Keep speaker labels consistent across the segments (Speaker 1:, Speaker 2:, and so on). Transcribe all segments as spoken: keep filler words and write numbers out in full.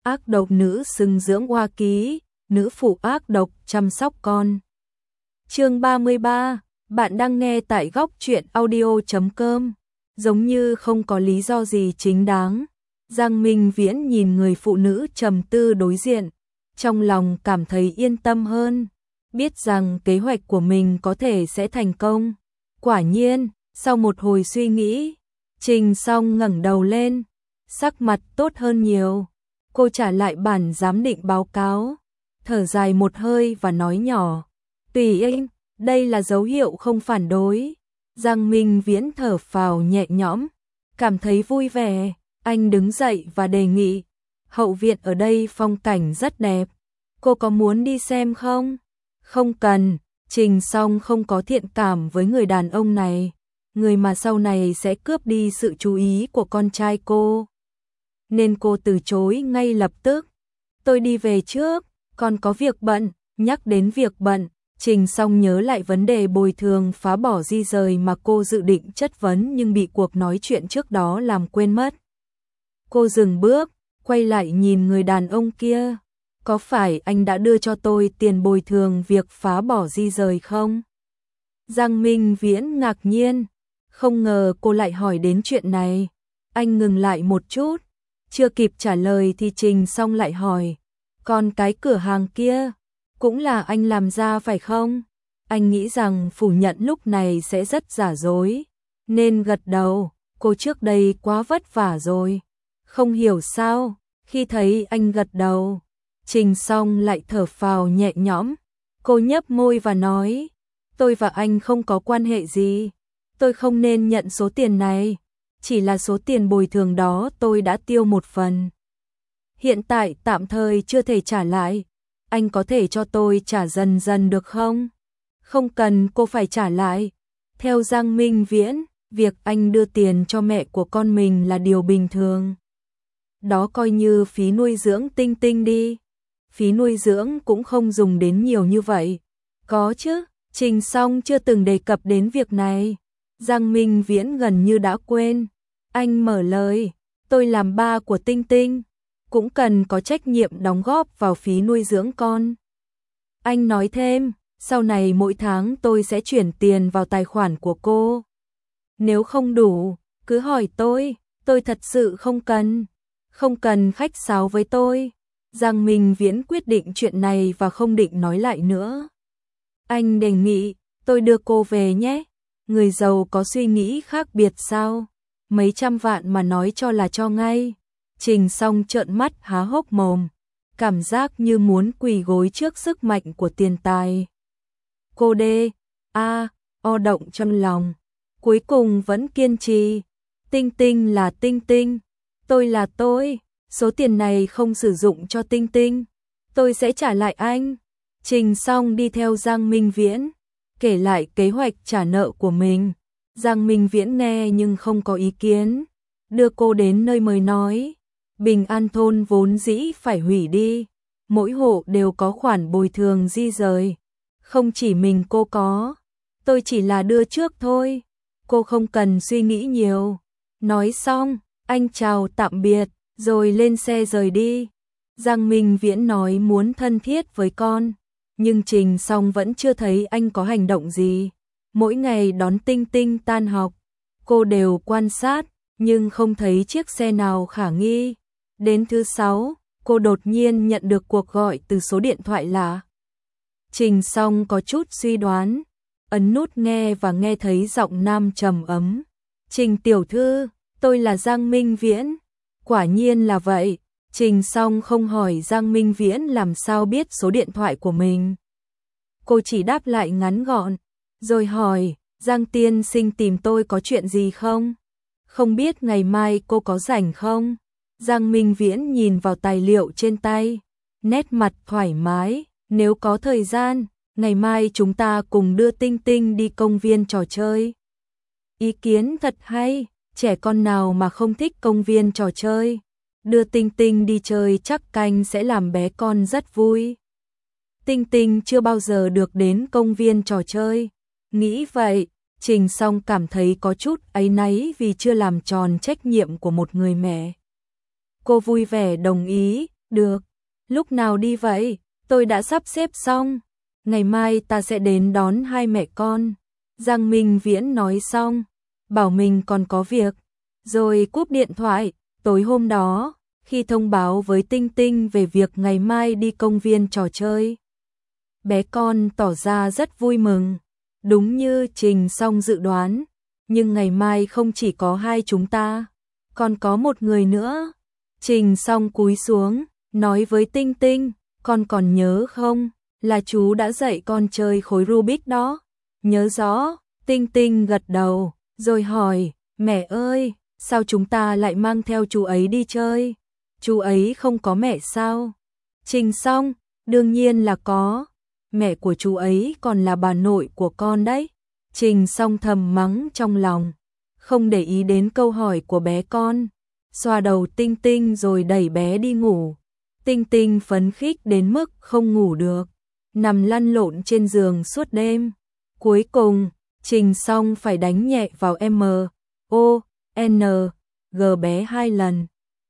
Speaker 1: ác độc nữ xứng dưỡng oa ký, nữ phụ ác độc chăm sóc con. Chương ba mươi ba, bạn đang nghe tại góc truyện audio chấm com. Giống như không có lý do gì chính đáng, Giang Minh Viễn nhìn người phụ nữ trầm tư đối diện, trong lòng cảm thấy yên tâm hơn, biết rằng kế hoạch của mình có thể sẽ thành công. Quả nhiên, sau một hồi suy nghĩ, Trình Song ngẩng đầu lên, sắc mặt tốt hơn nhiều. Cô trả lại bản giám định báo cáo, thở dài một hơi và nói nhỏ, tùy anh, đây là dấu hiệu không phản đối. Giang Minh Viễn thở phào nhẹ nhõm, cảm thấy vui vẻ, anh đứng dậy và đề nghị, hậu viện ở đây phong cảnh rất đẹp, cô có muốn đi xem không? Không cần, Trình Song không có thiện cảm với người đàn ông này, người mà sau này sẽ cướp đi sự chú ý của con trai cô. Nên cô từ chối ngay lập tức, tôi đi về trước, còn có việc bận. Nhắc đến việc bận, Trình Song nhớ lại vấn đề bồi thường phá bỏ di rời mà cô dự định chất vấn nhưng bị cuộc nói chuyện trước đó làm quên mất. Cô dừng bước, quay lại nhìn người đàn ông kia, có phải anh đã đưa cho tôi tiền bồi thường việc phá bỏ di rời không? Giang Minh Viễn ngạc nhiên, không ngờ cô lại hỏi đến chuyện này. Anh ngừng lại một chút, chưa kịp trả lời thì Trình Song lại hỏi, còn cái cửa hàng kia, cũng là anh làm ra phải không? Anh nghĩ rằng phủ nhận lúc này sẽ rất giả dối, nên gật đầu, cô trước đây quá vất vả rồi. Không hiểu sao, khi thấy anh gật đầu, Trình Song lại thở phào nhẹ nhõm. Cô nhấp môi và nói, tôi và anh không có quan hệ gì, tôi không nên nhận số tiền này, chỉ là số tiền bồi thường đó tôi đã tiêu một phần. Hiện tại tạm thời chưa thể trả lại, anh có thể cho tôi trả dần dần được không? Không cần cô phải trả lại. Theo Giang Minh Viễn, việc anh đưa tiền cho mẹ của con mình là điều bình thường. Đó coi như phí nuôi dưỡng Tinh Tinh đi. Phí nuôi dưỡng cũng không dùng đến nhiều như vậy. Có chứ, Trình Song chưa từng đề cập đến việc này. Giang Minh Viễn gần như đã quên. Anh mở lời, tôi làm ba của Tinh Tinh, cũng cần có trách nhiệm đóng góp vào phí nuôi dưỡng con. Anh nói thêm, sau này mỗi tháng tôi sẽ chuyển tiền vào tài khoản của cô. Nếu không đủ, cứ hỏi tôi, tôi thật sự không cần. Không cần khách sáo với tôi. Giang Minh Viễn quyết định chuyện này và không định nói lại nữa. Anh đề nghị, tôi đưa cô về nhé. Người giàu có suy nghĩ khác biệt sao? Mấy trăm vạn mà nói cho là cho ngay. Trình Song trợn mắt há hốc mồm, cảm giác như muốn quỳ gối trước sức mạnh của tiền tài. Cô đê, a, o động trong lòng, cuối cùng vẫn kiên trì. Tinh Tinh là Tinh Tinh, tôi là tôi, số tiền này không sử dụng cho Tinh Tinh, tôi sẽ trả lại anh. Trình Song đi theo Giang Minh Viễn, kể lại kế hoạch trả nợ của mình. Giang Minh Viễn nghe nhưng không có ý kiến, đưa cô đến nơi mới nói, Bình An thôn vốn dĩ phải hủy đi, mỗi hộ đều có khoản bồi thường di rời, không chỉ mình cô có, tôi chỉ là đưa trước thôi, cô không cần suy nghĩ nhiều. Nói xong, anh chào tạm biệt, rồi lên xe rời đi. Giang Minh Viễn nói muốn thân thiết với con, nhưng Trình Song vẫn chưa thấy anh có hành động gì. Mỗi ngày đón Tinh Tinh tan học, cô đều quan sát, nhưng không thấy chiếc xe nào khả nghi. Đến thứ sáu, cô đột nhiên nhận được cuộc gọi từ số điện thoại lạ. Trình Song có chút suy đoán, ấn nút nghe và nghe thấy giọng nam trầm ấm. Trình tiểu thư, tôi là Giang Minh Viễn. Quả nhiên là vậy, Trình Song không hỏi Giang Minh Viễn làm sao biết số điện thoại của mình. Cô chỉ đáp lại ngắn gọn, rồi hỏi, Giang tiên sinh tìm tôi có chuyện gì không? Không biết ngày mai cô có rảnh không? Giang Minh Viễn nhìn vào tài liệu trên tay, nét mặt thoải mái, nếu có thời gian, ngày mai chúng ta cùng đưa Tinh Tinh đi công viên trò chơi. Ý kiến thật hay, trẻ con nào mà không thích công viên trò chơi. Đưa Tinh Tinh đi chơi chắc canh sẽ làm bé con rất vui. Tinh Tinh chưa bao giờ được đến công viên trò chơi. Nghĩ vậy, Trình Song cảm thấy có chút áy náy vì chưa làm tròn trách nhiệm của một người mẹ. Cô vui vẻ đồng ý, Được, lúc nào đi vậy? Tôi đã sắp xếp xong. Ngày mai ta sẽ đến đón hai mẹ con. Giang Minh Viễn nói xong, bảo mình còn có việc, rồi cúp điện thoại. Tối hôm đó, khi thông báo với Tinh Tinh về việc ngày mai đi công viên trò chơi, bé con tỏ ra rất vui mừng. Đúng như Trình Song dự đoán, nhưng ngày mai không chỉ có hai chúng ta, còn có một người nữa. Trình Song cúi xuống, nói với Tinh Tinh, con còn nhớ không, là chú đã dạy con chơi khối Rubik đó. Nhớ rõ. Tinh Tinh gật đầu, rồi hỏi, mẹ ơi, sao chúng ta lại mang theo chú ấy đi chơi? Chú ấy không có mẹ sao? Trình Song, đương nhiên là có. Mẹ của chú ấy còn là bà nội của con đấy. Trình Song thầm mắng trong lòng, không để ý đến câu hỏi của bé con. Xoa đầu Tinh Tinh rồi đẩy bé đi ngủ. Tinh Tinh phấn khích đến mức không ngủ được, nằm lăn lộn trên giường suốt đêm. Cuối cùng, Trình Song phải đánh nhẹ vào M, O, N, G bé hai lần.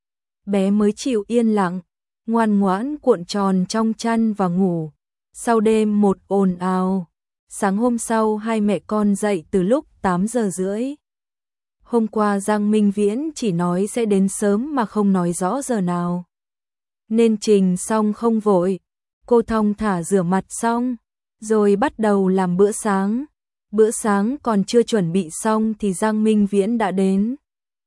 Speaker 1: Bé mới chịu yên lặng, ngoan ngoãn cuộn tròn trong chăn và ngủ. Sau đêm một ồn ào, sáng hôm sau hai mẹ con dậy từ lúc tám giờ rưỡi. Hôm qua Giang Minh Viễn chỉ nói sẽ đến sớm mà không nói rõ giờ nào, nên Trình Song không vội. Cô thong thả rửa mặt xong, rồi bắt đầu làm bữa sáng. Bữa sáng còn chưa chuẩn bị xong thì Giang Minh Viễn đã đến.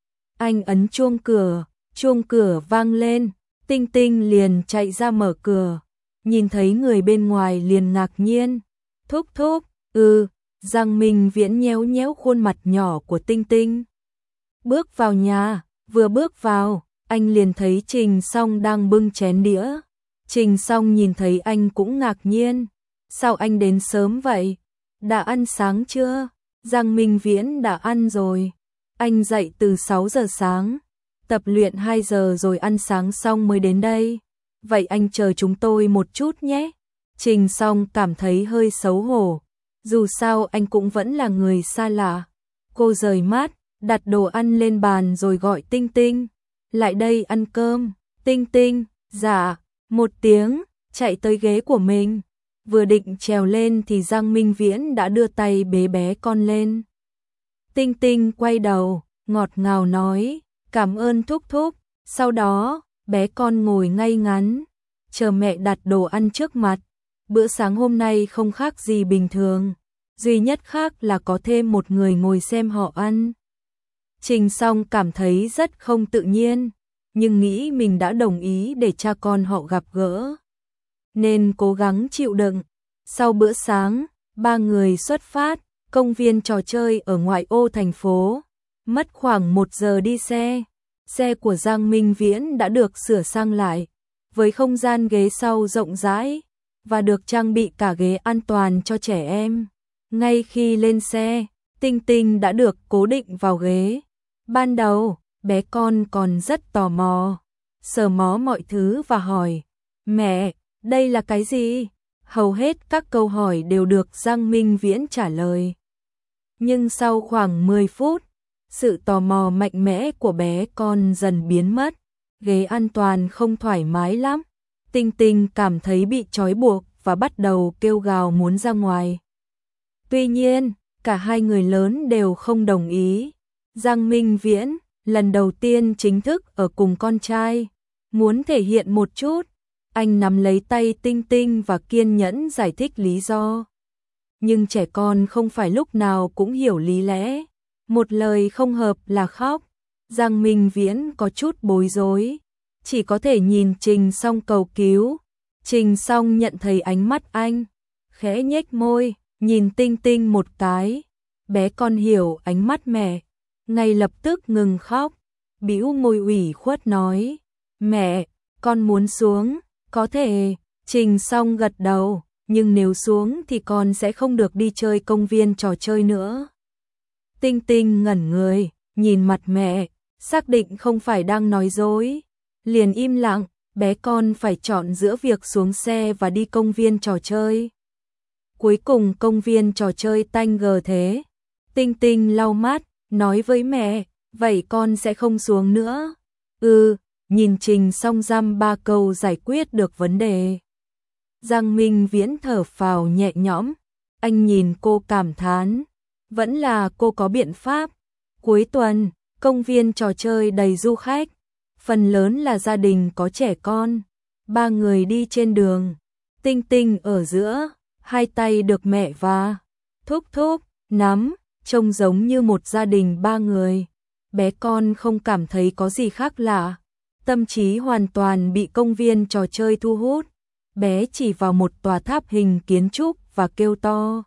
Speaker 1: Anh ấn chuông cửa, chuông cửa vang lên, Tinh Tinh liền chạy ra mở cửa, nhìn thấy người bên ngoài liền ngạc nhiên. Thúc thúc, ừ, Giang Minh Viễn nhéo nhéo khuôn mặt nhỏ của Tinh Tinh. Bước vào nhà, vừa bước vào, anh liền thấy Trình Song đang bưng chén đĩa. Trình Song nhìn thấy anh cũng ngạc nhiên. Sao anh đến sớm vậy? Đã ăn sáng chưa? Giang Minh Viễn đã ăn rồi. Anh dậy từ sáu giờ sáng, tập luyện hai giờ rồi ăn sáng xong mới đến đây. Vậy anh chờ chúng tôi một chút nhé. Trình Song cảm thấy hơi xấu hổ. Dù sao anh cũng vẫn là người xa lạ. Cô rời mát, đặt đồ ăn lên bàn rồi gọi Tinh Tinh. Lại đây ăn cơm. Tinh Tinh, dạ, một tiếng, chạy tới ghế của mình. Vừa định trèo lên thì Giang Minh Viễn đã đưa tay bế bé con lên. Tinh Tinh quay đầu, ngọt ngào nói, cảm ơn thúc thúc. Sau đó, bé con ngồi ngay ngắn, chờ mẹ đặt đồ ăn trước mặt. Bữa sáng hôm nay không khác gì bình thường, duy nhất khác là có thêm một người ngồi xem họ ăn. Trình Song cảm thấy rất không tự nhiên, nhưng nghĩ mình đã đồng ý để cha con họ gặp gỡ, nên cố gắng chịu đựng. Sau bữa sáng, ba người xuất phát, công viên trò chơi ở ngoại ô thành phố. Mất khoảng một giờ đi xe. Xe của Giang Minh Viễn đã được sửa sang lại, với không gian ghế sau rộng rãi, và được trang bị cả ghế an toàn cho trẻ em. Ngay khi lên xe, Tinh Tinh đã được cố định vào ghế. Ban đầu, bé con còn rất tò mò, sờ mó mọi thứ và hỏi, mẹ, đây là cái gì? Hầu hết các câu hỏi đều được Giang Minh Viễn trả lời. Nhưng sau khoảng mười phút, sự tò mò mạnh mẽ của bé con dần biến mất. Ghế an toàn không thoải mái lắm. Tinh Tinh cảm thấy bị trói buộc và bắt đầu kêu gào muốn ra ngoài. Tuy nhiên, cả hai người lớn đều không đồng ý. Giang Minh Viễn, lần đầu tiên chính thức ở cùng con trai, muốn thể hiện một chút. Anh nắm lấy tay Tinh Tinh và kiên nhẫn giải thích lý do. Nhưng trẻ con không phải lúc nào cũng hiểu lý lẽ. Một lời không hợp là khóc. Giang Minh Viễn có chút bối rối, chỉ có thể nhìn Trình Song cầu cứu. Trình Song nhận thấy ánh mắt anh, khẽ nhếch môi, nhìn Tinh Tinh một cái. Bé con hiểu ánh mắt mẹ, ngay lập tức ngừng khóc, bĩu môi ủy khuất nói, mẹ, con muốn xuống. Có thể. Trình Song gật đầu, nhưng nếu xuống thì con sẽ không được đi chơi công viên trò chơi nữa. Tinh Tinh ngẩn người, nhìn mặt mẹ, xác định không phải đang nói dối, liền im lặng. Bé con phải chọn giữa việc xuống xe và đi công viên trò chơi. Cuối cùng công viên trò chơi tanh gờ thế. Tinh Tinh lau mắt, nói với mẹ, vậy con sẽ không xuống nữa. Ừ, nhìn Trình Song dăm ba câu giải quyết được vấn đề. Giang Minh Viễn thở phào nhẹ nhõm, anh nhìn cô cảm thán, vẫn là cô có biện pháp. Cuối tuần, công viên trò chơi đầy du khách, phần lớn là gia đình có trẻ con. Ba người đi trên đường, Tinh Tinh ở giữa, hai tay được mẹ và thúc thúc nắm, trông giống như một gia đình ba người. Bé con không cảm thấy có gì khác lạ, tâm trí hoàn toàn bị công viên trò chơi thu hút. Bé chỉ vào một tòa tháp hình kiến trúc và kêu to: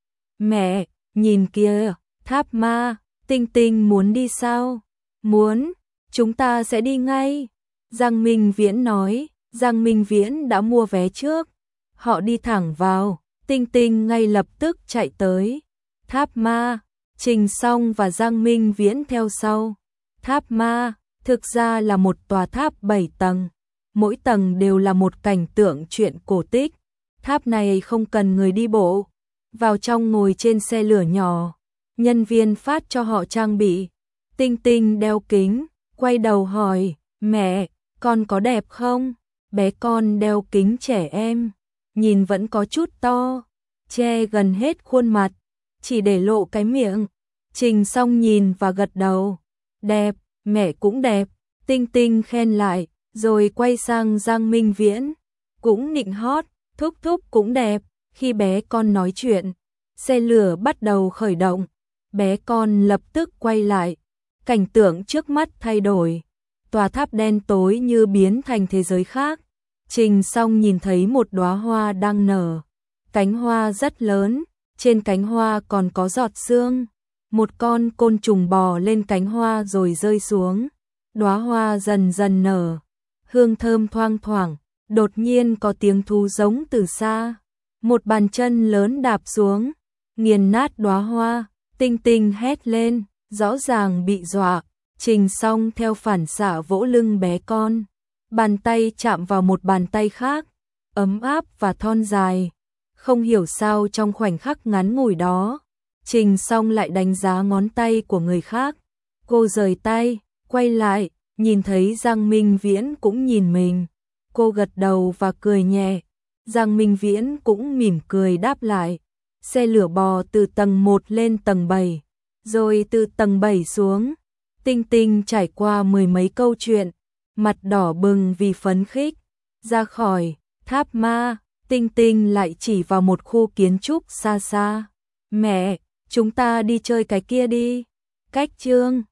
Speaker 1: "Mẹ, nhìn kìa, tháp ma." Tinh Tinh muốn đi sao? Muốn, chúng ta sẽ đi ngay. Giang Minh Viễn nói. Giang Minh Viễn đã mua vé trước. Họ đi thẳng vào, Tinh Tinh ngay lập tức chạy tới. Tháp ma, Trình Song và Giang Minh Viễn theo sau. Tháp ma, thực ra là một tòa tháp bảy tầng. Mỗi tầng đều là một cảnh tượng truyện cổ tích. Tháp này không cần người đi bộ. Vào trong ngồi trên xe lửa nhỏ. Nhân viên phát cho họ trang bị. Tinh Tinh đeo kính, quay đầu hỏi: "Mẹ, con có đẹp không?" Bé con đeo kính trẻ em, nhìn vẫn có chút to, che gần hết khuôn mặt, chỉ để lộ cái miệng. Trình Song nhìn và gật đầu. "Đẹp, mẹ cũng đẹp." Tinh Tinh khen lại, rồi quay sang Giang Minh Viễn, cũng nịnh hót: "Thúc thúc cũng đẹp." Khi bé con nói chuyện, xe lửa bắt đầu khởi động. Bé con lập tức quay lại, cảnh tượng trước mắt thay đổi. Tòa tháp đen tối như biến thành thế giới khác. Trình Song nhìn thấy một đóa hoa đang nở. Cánh hoa rất lớn, trên cánh hoa còn có giọt sương. Một con côn trùng bò lên cánh hoa rồi rơi xuống. Đóa hoa dần dần nở, hương thơm thoang thoảng. Đột nhiên có tiếng thú giống từ xa. Một bàn chân lớn đạp xuống, nghiền nát đóa hoa. Tinh Tinh hét lên, rõ ràng bị dọa. Trình Song theo phản xạ vỗ lưng bé con. Bàn tay chạm vào một bàn tay khác, ấm áp và thon dài. Không hiểu sao trong khoảnh khắc ngắn ngủi đó, Trình Song lại đánh giá ngón tay của người khác. Cô rời tay, quay lại, nhìn thấy Giang Minh Viễn cũng nhìn mình. Cô gật đầu và cười nhẹ. Giang Minh Viễn cũng mỉm cười đáp lại. Xe lửa bò từ tầng một lên tầng bảy, rồi từ tầng bảy xuống. Tinh Tinh trải qua mười mấy câu chuyện, mặt đỏ bừng vì phấn khích. Ra khỏi tháp ma, Tinh Tinh lại chỉ vào một khu kiến trúc xa xa. "Mẹ, chúng ta đi chơi cái kia đi." Cách chương